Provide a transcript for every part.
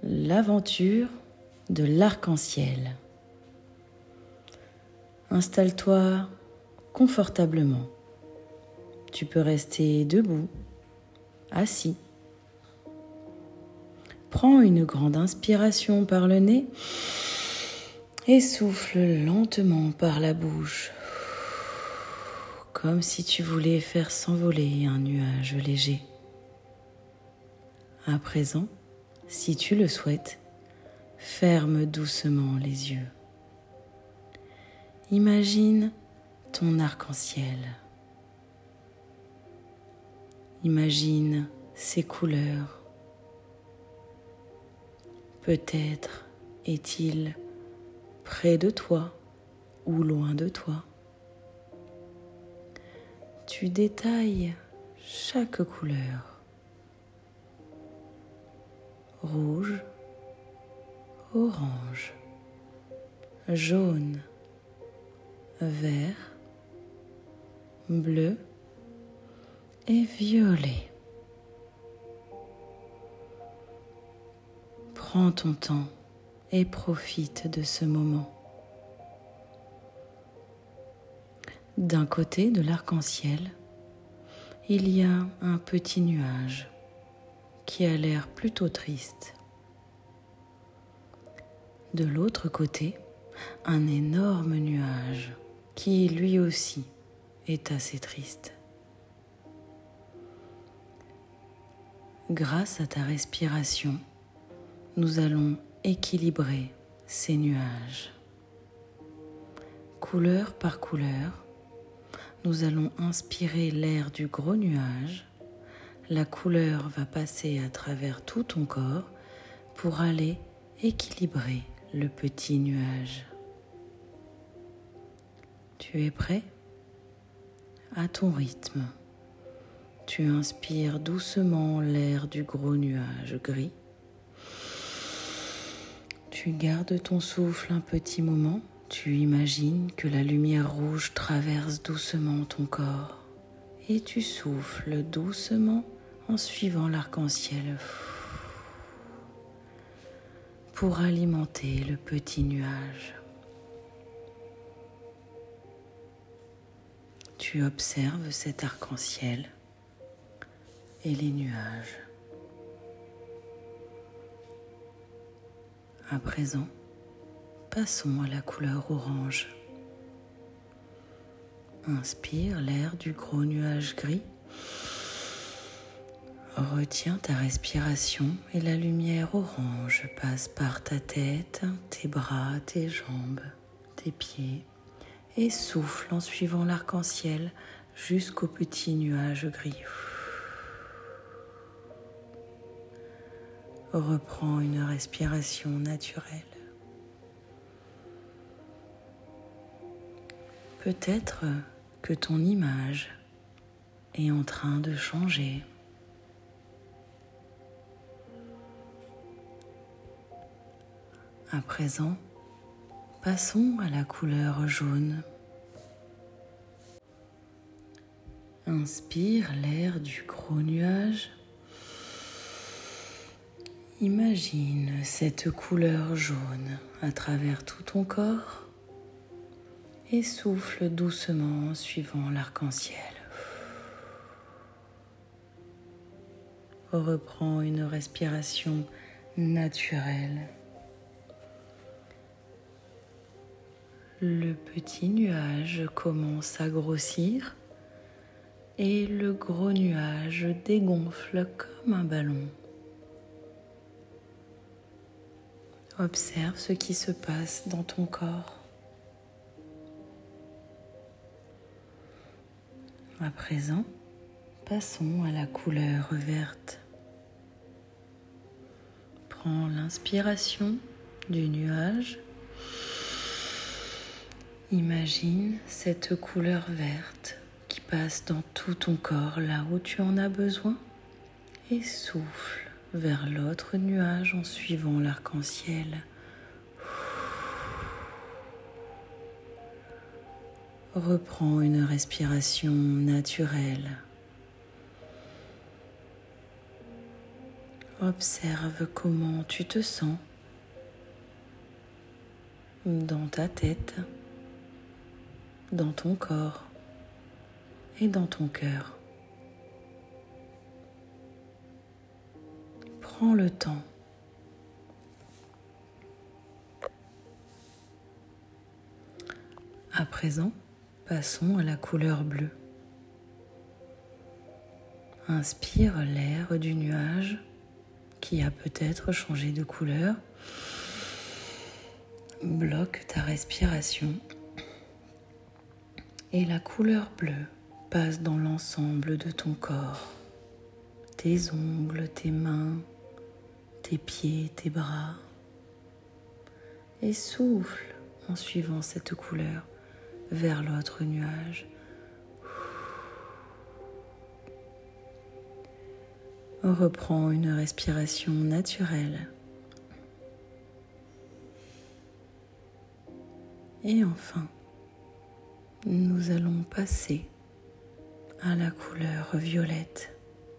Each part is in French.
l'aventure de l'arc-en-ciel. Installe-toi confortablement. Tu peux rester debout, assis. Prends une grande inspiration par le nez et souffle lentement par la bouche, comme si tu voulais faire s'envoler un nuage léger. À présent, si tu le souhaites, ferme doucement les yeux. Imagine ton arc-en-ciel. Imagine ses couleurs. Peut-être est-il près de toi ou loin de toi. Tu détailles chaque couleur. Rouge, orange, jaune, vert, bleu et violet. Prends ton temps et profite de ce moment. D'un côté de l'arc-en-ciel, il y a un petit nuage qui a l'air plutôt triste. De l'autre côté, un énorme nuage qui lui aussi est assez triste. Grâce à ta respiration, nous allons équilibrer ces nuages. Couleur par couleur, nous allons inspirer l'air du gros nuage. La couleur va passer à travers tout ton corps pour aller équilibrer le petit nuage. Tu es prêt? À ton rythme, tu inspires doucement l'air du gros nuage gris. Tu gardes ton souffle un petit moment. Tu imagines que la lumière rouge traverse doucement ton corps et tu souffles doucement en suivant l'arc-en-ciel pour alimenter le petit nuage. Tu observes cet arc-en-ciel et les nuages. À présent, passons à la couleur orange. Inspire l'air du gros nuage gris. Retiens ta respiration et la lumière orange passe par ta tête, tes bras, tes jambes, tes pieds et souffle en suivant l'arc-en-ciel jusqu'au petit nuage gris. Reprends une respiration naturelle. Peut-être que ton image est en train de changer. À présent, passons à la couleur jaune. Inspire l'air du gros nuage. Imagine cette couleur jaune à travers tout ton corps et souffle doucement en suivant l'arc-en-ciel. Reprends une respiration naturelle. Le petit nuage commence à grossir et le gros nuage dégonfle comme un ballon. Observe ce qui se passe dans ton corps. À présent, passons à la couleur verte. Prends l'inspiration du nuage. Imagine cette couleur verte qui passe dans tout ton corps là où tu en as besoin et souffle vers l'autre nuage en suivant l'arc-en-ciel. Reprends une respiration naturelle. Observe comment tu te sens dans ta tête, dans ton corps et dans ton cœur. Prends le temps. À présent, passons à la couleur bleue. Inspire l'air du nuage qui a peut-être changé de couleur. Bloque ta respiration et la couleur bleue passe dans l'ensemble de ton corps. Tes ongles, tes mains, tes pieds, tes bras. Et souffle en suivant cette couleur vers l'autre nuage. Reprends une respiration naturelle. Et enfin, nous allons passer à la couleur violette.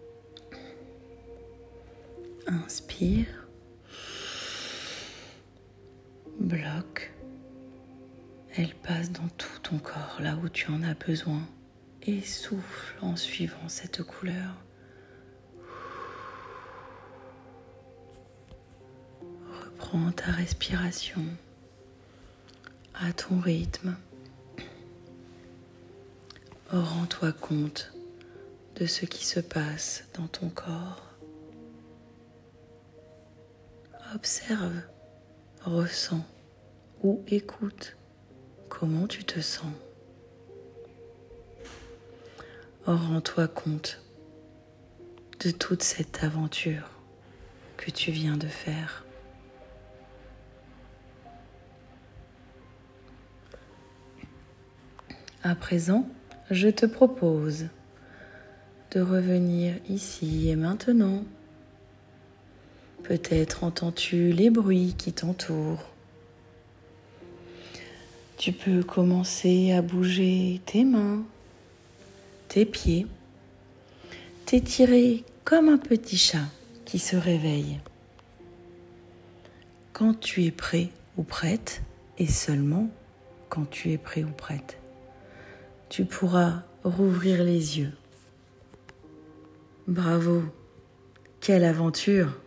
Inspire, bloque. Elle passe dans tout ton corps, là où tu en as besoin, et souffle en suivant cette couleur. Reprends ta respiration à ton rythme. Rends-toi compte de ce qui se passe dans ton corps. Observe, ressens ou écoute comment tu te sens. Rends-toi compte de toute cette aventure que tu viens de faire. À présent, je te propose de revenir ici et maintenant. Peut-être entends-tu les bruits qui t'entourent. Tu peux commencer à bouger tes mains, tes pieds, t'étirer comme un petit chat qui se réveille. Quand tu es prêt ou prête, et seulement quand tu es prêt ou prête, tu pourras rouvrir les yeux. Bravo, quelle aventure!